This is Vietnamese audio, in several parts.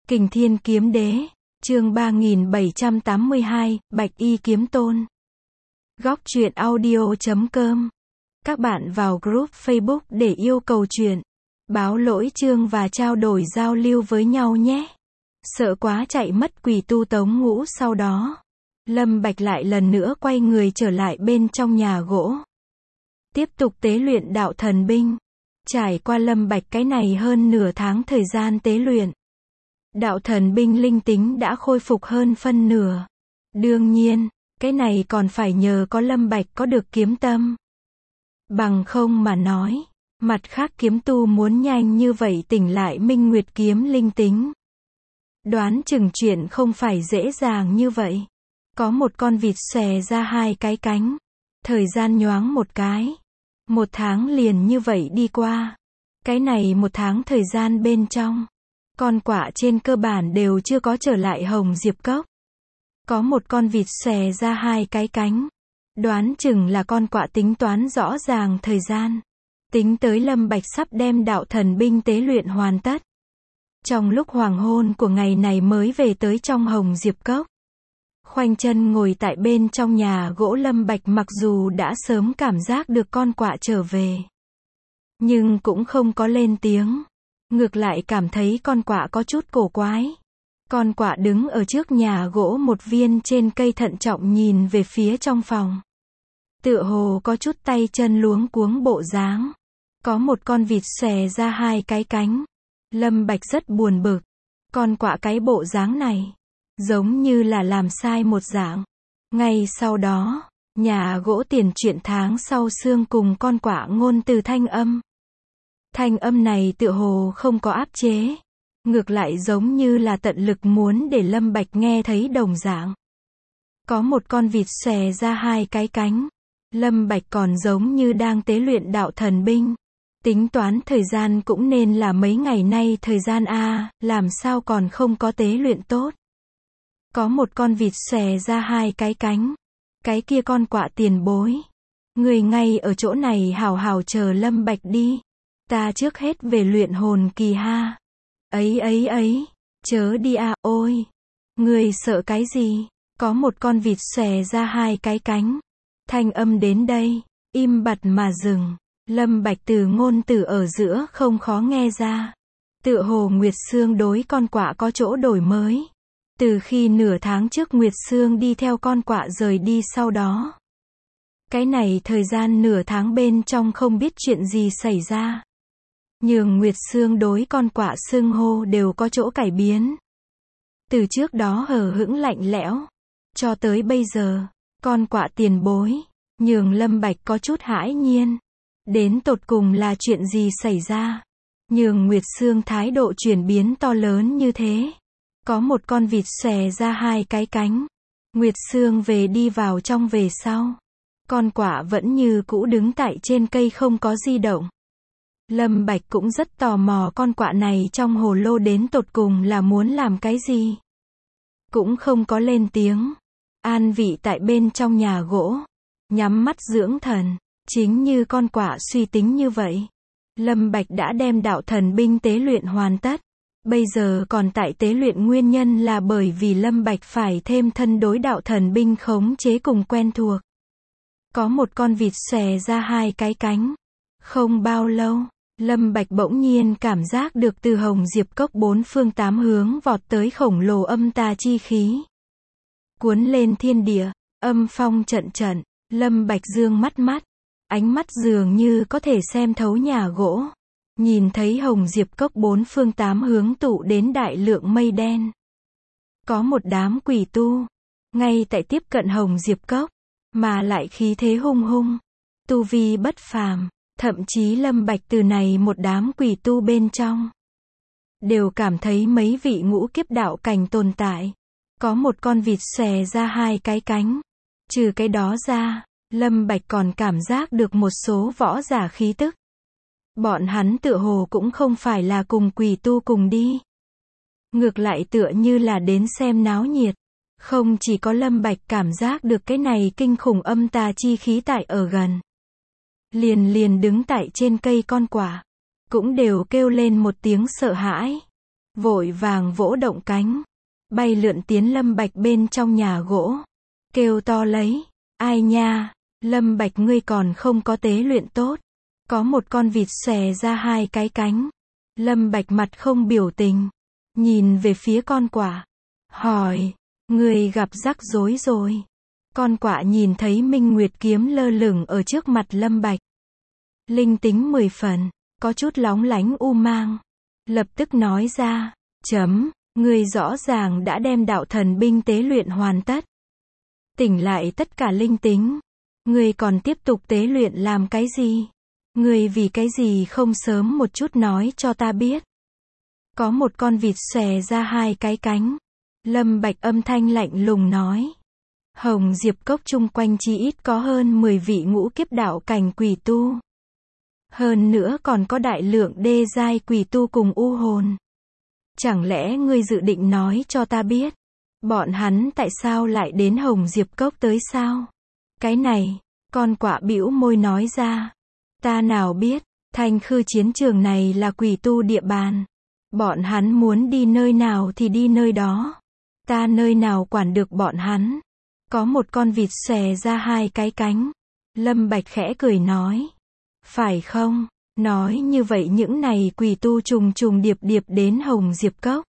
Kình Thiên Kiếm Đế, chương 3782, Bạch Y Kiếm Tôn. Góc truyện audio.com. Các bạn vào group Facebook để yêu cầu truyện, báo lỗi chương và trao đổi giao lưu với nhau nhé. Sợ quá chạy mất quỷ tu Tống Ngũ. Sau đó, Lâm Bạch lại lần nữa quay người trở lại bên trong nhà gỗ. Tiếp tục tế luyện đạo thần binh. Trải qua Lâm Bạch cái này hơn nửa tháng thời gian tế luyện, đạo thần binh linh tính đã khôi phục hơn phân nửa. Đương nhiên, cái này còn phải nhờ có Lâm Bạch có được kiếm tâm. Bằng không mà nói, mặt khác kiếm tu muốn nhanh như vậy tỉnh lại Minh Nguyệt kiếm linh tính, đoán chừng chuyện không phải dễ dàng như vậy. Có một con vịt xòe ra hai cái cánh, thời gian nhoáng một cái, 1 tháng liền như vậy đi qua. Cái này 1 tháng thời gian bên trong, con quạ trên cơ bản đều chưa có trở lại Hồng Diệp Cốc. Có một con vịt xòe ra hai cái cánh, đoán chừng là con quạ tính toán rõ ràng thời gian, tính tới Lâm Bạch sắp đem đạo thần binh tế luyện hoàn tất. Trong lúc hoàng hôn của ngày này mới về tới trong Hồng Diệp Cốc. Khoanh chân ngồi tại bên trong nhà gỗ, Lâm Bạch mặc dù đã sớm cảm giác được con quạ trở về, nhưng cũng không có lên tiếng. Ngược lại cảm thấy con quạ có chút cổ quái. Con quạ đứng ở trước nhà gỗ một viên trên cây thận trọng nhìn về phía trong phòng, tựa hồ có chút tay chân luống cuống bộ dáng. Có một con vịt xòe ra hai cái cánh. Lâm Bạch rất buồn bực. Con quạ cái bộ dáng này, giống như là làm sai một dạng. Ngay sau đó, nhà gỗ tiền truyện tháng sau xương cùng con quạ ngôn từ thanh âm. Thanh âm này tựa hồ không có áp chế, ngược lại giống như là tận lực muốn để Lâm Bạch nghe thấy đồng dạng. Có một con vịt xòe ra hai cái cánh. Lâm Bạch còn giống như đang tế luyện đạo thần binh. Tính toán thời gian cũng nên là mấy ngày nay thời gian a, làm sao còn không có tế luyện tốt. Có một con vịt xòe ra hai cái cánh. Cái kia con quạ tiền bối, người ngay ở chỗ này hào hào chờ Lâm Bạch đi. Ta trước hết về luyện hồn kỳ ha. Ấy, chớ đi a, ôi. Người sợ cái gì? Có một con vịt xòe ra hai cái cánh. Thanh âm đến đây, im bặt mà dừng. Lâm Bạch từ ngôn từ ở giữa không khó nghe ra. Tựa hồ Nguyệt Sương đối con quạ có chỗ đổi mới. Từ khi nửa tháng trước Nguyệt Sương đi theo con quạ rời đi sau đó, cái này thời gian nửa tháng bên trong không biết chuyện gì xảy ra, nhường Nguyệt Sương đối con quạ xưng hô đều có chỗ cải biến. Từ trước đó hờ hững lạnh lẽo, cho tới bây giờ, con quạ tiền bối, nhường Lâm Bạch có chút hãi nhiên. Đến tột cùng là chuyện gì xảy ra, nhường Nguyệt Sương thái độ chuyển biến to lớn như thế. Có một con vịt xòe ra hai cái cánh. Nguyệt Sương về đi vào trong về sau, con quạ vẫn như cũ đứng tại trên cây không có di động. Lâm Bạch cũng rất tò mò con quạ này trong hồ lô đến tột cùng là muốn làm cái gì. Cũng không có lên tiếng, an vị tại bên trong nhà gỗ, nhắm mắt dưỡng thần. Chính như con quạ suy tính như vậy, Lâm Bạch đã đem đạo thần binh tế luyện hoàn tất. Bây giờ còn tại tế luyện nguyên nhân là bởi vì Lâm Bạch phải thêm thân đối đạo thần binh khống chế cùng quen thuộc. Có một con vịt xòe ra hai cái cánh. Không bao lâu, Lâm Bạch bỗng nhiên cảm giác được từ Hồng Diệp Cốc 4 phương 8 hướng vọt tới khổng lồ âm tà chi khí, cuốn lên thiên địa, âm phong trận trận. Lâm Bạch dương mắt, ánh mắt dường như có thể xem thấu nhà gỗ. Nhìn thấy Hồng Diệp Cốc 4 phương 8 hướng tụ đến đại lượng mây đen. Có một đám quỷ tu, ngay tại tiếp cận Hồng Diệp Cốc, mà lại khí thế hung hung, tu vi bất phàm. Thậm chí Lâm Bạch từ này một đám quỷ tu bên trong, đều cảm thấy mấy vị ngũ kiếp đạo cảnh tồn tại. Có một con vịt xòe ra hai cái cánh. Trừ cái đó ra, Lâm Bạch còn cảm giác được một số võ giả khí tức. Bọn hắn tựa hồ cũng không phải là cùng quỷ tu cùng đi. Ngược lại tựa như là đến xem náo nhiệt. Không chỉ có Lâm Bạch cảm giác được cái này kinh khủng âm tà chi khí tại ở gần. Liền đứng tại trên cây con quạ, cũng đều kêu lên một tiếng sợ hãi. vội vàng vỗ động cánh, bay lượn tiến Lâm Bạch bên trong nhà gỗ, kêu to lấy, ai nha, Lâm Bạch ngươi còn không có tế luyện tốt. Có một con vịt xòe ra hai cái cánh. Lâm Bạch mặt không biểu tình, nhìn về phía con quạ, hỏi, ngươi gặp rắc rối rồi. Con quạ nhìn thấy Minh Nguyệt kiếm lơ lửng ở trước mặt Lâm Bạch. Linh tính 10 phần, có chút lóng lánh u mang. Lập tức nói ra, ngươi rõ ràng đã đem đạo thần binh tế luyện hoàn tất. Tỉnh lại tất cả linh tính. Ngươi còn tiếp tục tế luyện làm cái gì? Ngươi vì cái gì không sớm một chút nói cho ta biết? Có một con vịt xòe ra hai cái cánh. Lâm Bạch âm thanh lạnh lùng nói. Hồng Diệp Cốc chung quanh chỉ ít có hơn 10 vị ngũ kiếp đạo cảnh quỷ tu. Hơn nữa còn có đại lượng đê giai quỷ tu cùng u hồn. Chẳng lẽ ngươi dự định nói cho ta biết, bọn hắn tại sao lại đến Hồng Diệp Cốc tới sao? Cái này, con quạ bĩu môi nói ra. Ta nào biết, Thanh Khư chiến trường này là quỷ tu địa bàn. Bọn hắn muốn đi nơi nào thì đi nơi đó. Ta nơi nào quản được bọn hắn. Có một con vịt xòe ra hai cái cánh. Lâm Bạch khẽ cười nói. Phải không? Nói như vậy những này quỷ tu trùng trùng điệp điệp đến Hồng Diệp Cốc.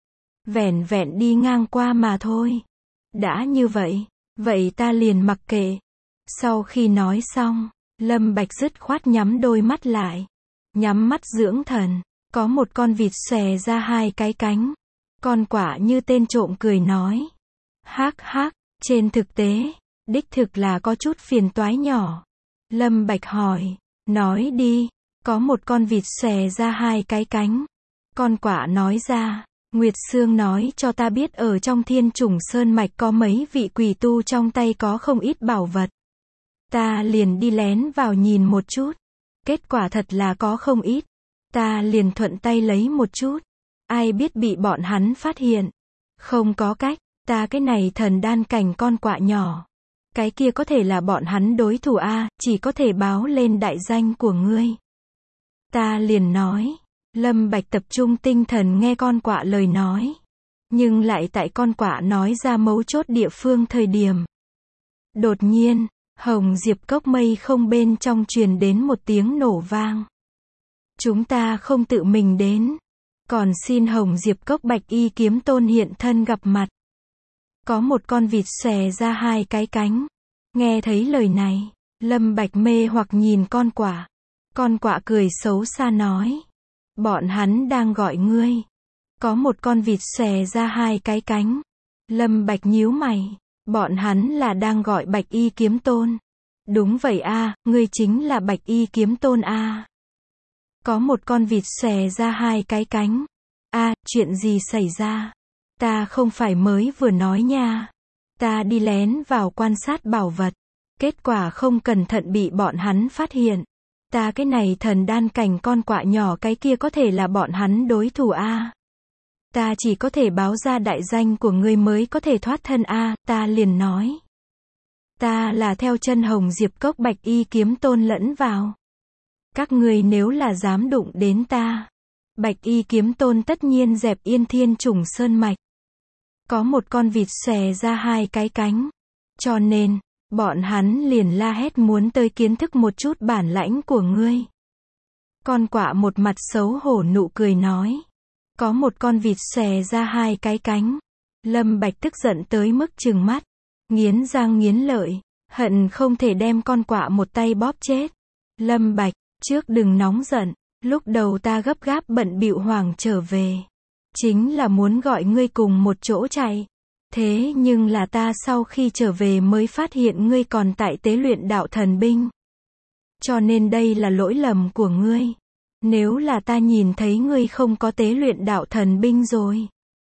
Vẻn vẹn đi ngang qua mà thôi. Đã như vậy, vậy ta liền mặc kệ. Sau khi nói xong, Lâm Bạch dứt khoát nhắm đôi mắt lại. Nhắm mắt dưỡng thần. Có một con vịt xòe ra hai cái cánh. Con quạ như tên trộm cười nói. Hắc hắc, trên thực tế, đích thực là có chút phiền toái nhỏ. Lâm Bạch hỏi, nói đi. Có một con vịt xòe ra hai cái cánh. Con quạ nói ra, Nguyệt Sương nói cho ta biết ở trong Thiên Chủng Sơn Mạch có mấy vị quỷ tu trong tay có không ít bảo vật. Ta liền đi lén vào nhìn một chút. Kết quả thật là có không ít. Ta liền thuận tay lấy một chút. Ai biết bị bọn hắn phát hiện. Không có cách, ta cái này thần đan cảnh con quạ nhỏ. Cái kia có thể là bọn hắn đối thủ a, chỉ có thể báo lên đại danh của ngươi. Ta liền nói. Lâm Bạch tập trung tinh thần nghe con quạ lời nói. Nhưng lại tại con quạ nói ra mấu chốt địa phương thời điểm. Đột nhiên, Hồng Diệp Cốc mây không bên trong truyền đến một tiếng nổ vang. Chúng ta không tự mình đến. Còn xin Hồng Diệp Cốc Bạch Y Kiếm Tôn hiện thân gặp mặt. Có một con vịt xòe ra hai cái cánh. Nghe thấy lời này, Lâm Bạch mê hoặc nhìn con quạ. Con quạ cười xấu xa nói. Bọn hắn đang gọi ngươi. Có một con vịt xòe ra hai cái cánh. Lâm Bạch nhíu mày. Bọn hắn là đang gọi Bạch Y Kiếm Tôn. Đúng vậy a, ngươi chính là Bạch Y Kiếm Tôn a. Có một con vịt xòe ra hai cái cánh. A, chuyện gì xảy ra? Ta không phải mới vừa nói nha. Ta đi lén vào quan sát bảo vật. Kết quả không cẩn thận bị bọn hắn phát hiện. Ta cái này thần đan cảnh con quạ nhỏ cái kia có thể là bọn hắn đối thủ a. Ta chỉ có thể báo ra đại danh của ngươi mới có thể thoát thân a, ta liền nói. Ta là theo chân Hồng Diệp Cốc Bạch Y Kiếm Tôn lẫn vào. Các ngươi nếu là dám đụng đến ta, Bạch Y Kiếm Tôn tất nhiên dẹp yên Thiên Chủng Sơn Mạch. Có một con vịt xòe ra hai cái cánh. Cho nên, bọn hắn liền la hét muốn tới kiến thức một chút bản lãnh của ngươi. Con quạ một mặt xấu hổ nụ cười nói. Có một con vịt xòe ra hai cái cánh. Lâm Bạch tức giận tới mức trừng mắt. Nghiến răng nghiến lợi. Hận không thể đem con quạ một tay bóp chết. Lâm Bạch, trước đừng nóng giận. Lúc đầu ta gấp gáp bận bịu hoảng trở về. Chính là muốn gọi ngươi cùng một chỗ chạy. Thế nhưng là ta sau khi trở về mới phát hiện ngươi còn tại tế luyện đạo thần binh. Cho nên đây là lỗi lầm của ngươi. Nếu là ta nhìn thấy ngươi không có tế luyện đạo thần binh rồi.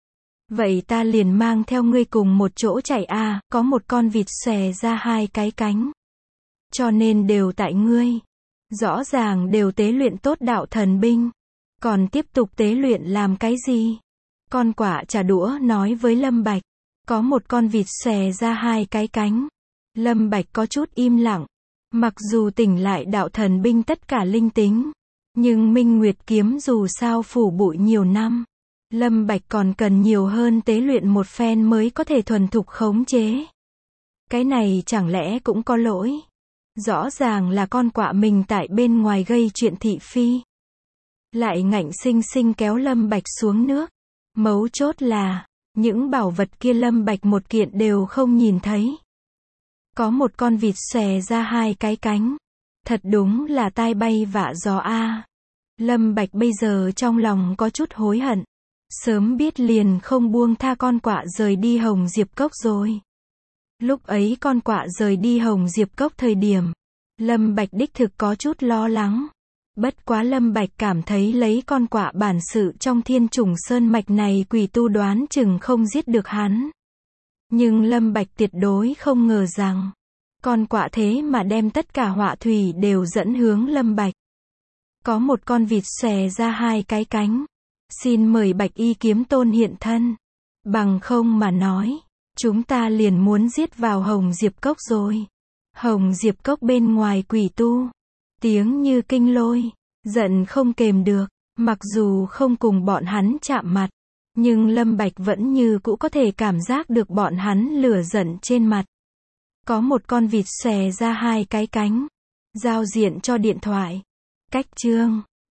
Vậy ta liền mang theo ngươi cùng một chỗ chạy a, có một con vịt xòe ra hai cái cánh. Cho nên đều tại ngươi. Rõ ràng đều tế luyện tốt đạo thần binh. Còn tiếp tục tế luyện làm cái gì? Con quạ trả đũa nói với Lâm Bạch. Có một con vịt xòe ra hai cái cánh. Lâm Bạch có chút im lặng. Mặc dù tỉnh lại đạo thần binh tất cả linh tính. Nhưng Minh Nguyệt kiếm dù sao phủ bụi nhiều năm. Lâm Bạch còn cần nhiều hơn tế luyện một phen mới có thể thuần thục khống chế. Cái này chẳng lẽ cũng có lỗi? Rõ ràng là con quạ mình tại bên ngoài gây chuyện thị phi. Lại ngạnh sinh sinh kéo Lâm Bạch xuống nước. Mấu chốt là, những bảo vật kia Lâm Bạch một kiện đều không nhìn thấy. Có một con vịt xòe ra hai cái cánh. Thật đúng là tai bay vạ gió a. Lâm Bạch bây giờ trong lòng có chút hối hận. Sớm biết liền không buông tha con quạ rời đi Hồng Diệp Cốc rồi. Lúc ấy con quạ rời đi Hồng Diệp Cốc thời điểm, Lâm Bạch đích thực có chút lo lắng. Bất quá Lâm Bạch cảm thấy lấy con quạ bản sự trong Thiên Trùng Sơn mạch này quỷ tu đoán chừng không giết được hắn. Nhưng Lâm Bạch tuyệt đối không ngờ rằng, con quạ thế mà đem tất cả họa thủy đều dẫn hướng Lâm Bạch. Có một con vịt xòe ra hai cái cánh. Xin mời Bạch Y Kiếm Tôn hiện thân. Bằng không mà nói, chúng ta liền muốn giết vào Hồng Diệp Cốc rồi. Hồng Diệp Cốc bên ngoài quỷ tu. Tiếng như kinh lôi. Giận không kềm được. Mặc dù không cùng bọn hắn chạm mặt. Nhưng Lâm Bạch vẫn như cũ có thể cảm giác được bọn hắn lửa giận trên mặt. Có một con vịt xòe ra hai cái cánh. Giao diện cho điện thoại. Cách chương